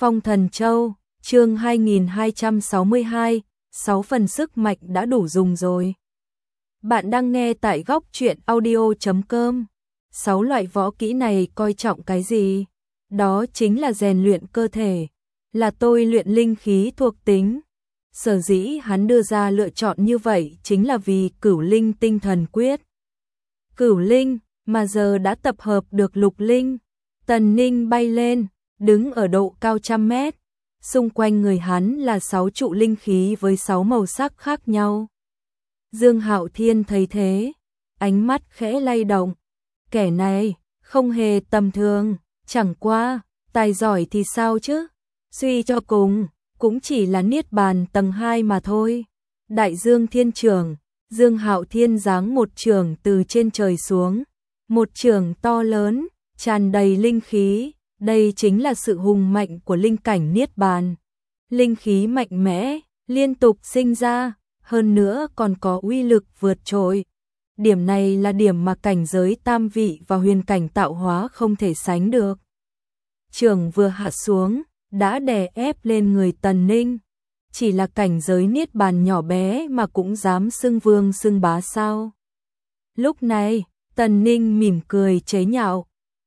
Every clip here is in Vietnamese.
Phong Thần Châu, chương 2262, 6 phần sức mạnh đã đủ dùng rồi. Bạn đang nghe tại góc truyện audio.com. 6 loại võ kỹ này coi trọng cái gì? Đó chính là rèn luyện cơ thể, là tôi luyện linh khí thuộc tính. Sở dĩ hắn đưa ra lựa chọn như vậy chính là vì Cửu Linh Tinh Thần Quyết. Cửu Linh mà giờ đã tập hợp được Lục Linh. Tần Ninh bay lên, đứng ở độ cao 100 mét. Xung quanh người hắn là 6 trụ linh khí với 6 màu sắc khác nhau. Dương Hạo Thiên thấy thế, ánh mắt khẽ lay động. Kẻ này không hề tầm thường, chẳng qua, tài giỏi thì sao chứ? Suy cho cùng, cũng chỉ là Niết Bàn tầng 2 mà thôi. Đại Dương Thiên Chưởng, Dương Hạo Thiên giáng một chưởng từ trên trời xuống. Một chưởng to lớn, tràn đầy linh khí. Đây chính là sự hùng mạnh của linh cảnh Niết Bàn. Linh khí mạnh mẽ, liên tục sinh ra, hơn nữa còn có uy lực vượt trội. Điểm này là điểm mà cảnh giới tam vị và huyền cảnh tạo hóa không thể sánh được. Chưởng vừa hạ xuống, đã đè ép lên người Tần Ninh. Chỉ là cảnh giới Niết Bàn nhỏ bé mà cũng dám xưng vương xưng bá sao? Lúc này, Tần Ninh mỉm cười chế nhạo.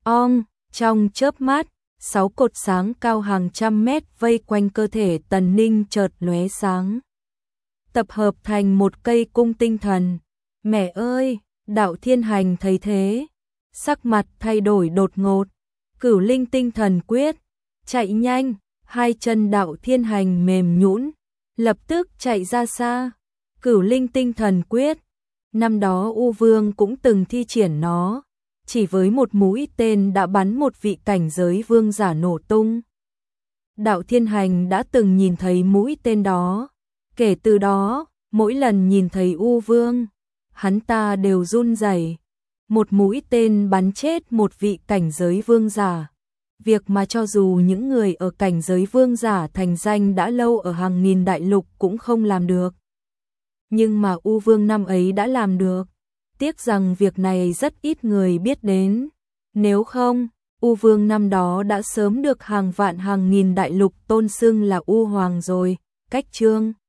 Trong chớp mắt, 6 cột sáng cao hàng trăm mét vây quanh cơ thể Tần Ninh chợt lóe sáng. Tập hợp thành một cây cung tinh thần. Mẹ ơi, Đạo Thiên Hành thấy thế, sắc mặt thay đổi đột ngột. Cửu Linh Tinh Thần Quyết, chạy nhanh, hai chân Đạo Thiên Hành mềm nhũn, lập tức chạy ra xa. Cửu Linh Tinh Thần Quyết, năm đó U Vương cũng từng thi triển nó. Chỉ với một mũi tên đã bắn một vị cảnh giới vương giả nổ tung. Đạo Thiên Hành đã từng nhìn thấy mũi tên đó. Kể từ đó, mỗi lần nhìn thấy U Vương, hắn ta đều run rẩy. Một mũi tên bắn chết một vị cảnh giới vương giả. Việc mà cho dù những người ở cảnh giới vương giả thành danh đã lâu ở hàng nghìn đại lục cũng không làm được. Nhưng mà U Vương năm ấy đã làm được. Tiếc rằng việc này rất ít người biết đến. Nếu không, U Vương năm đó đã sớm được hàng vạn hàng nghìn đại lục tôn xưng là U Hoàng rồi. Cách chương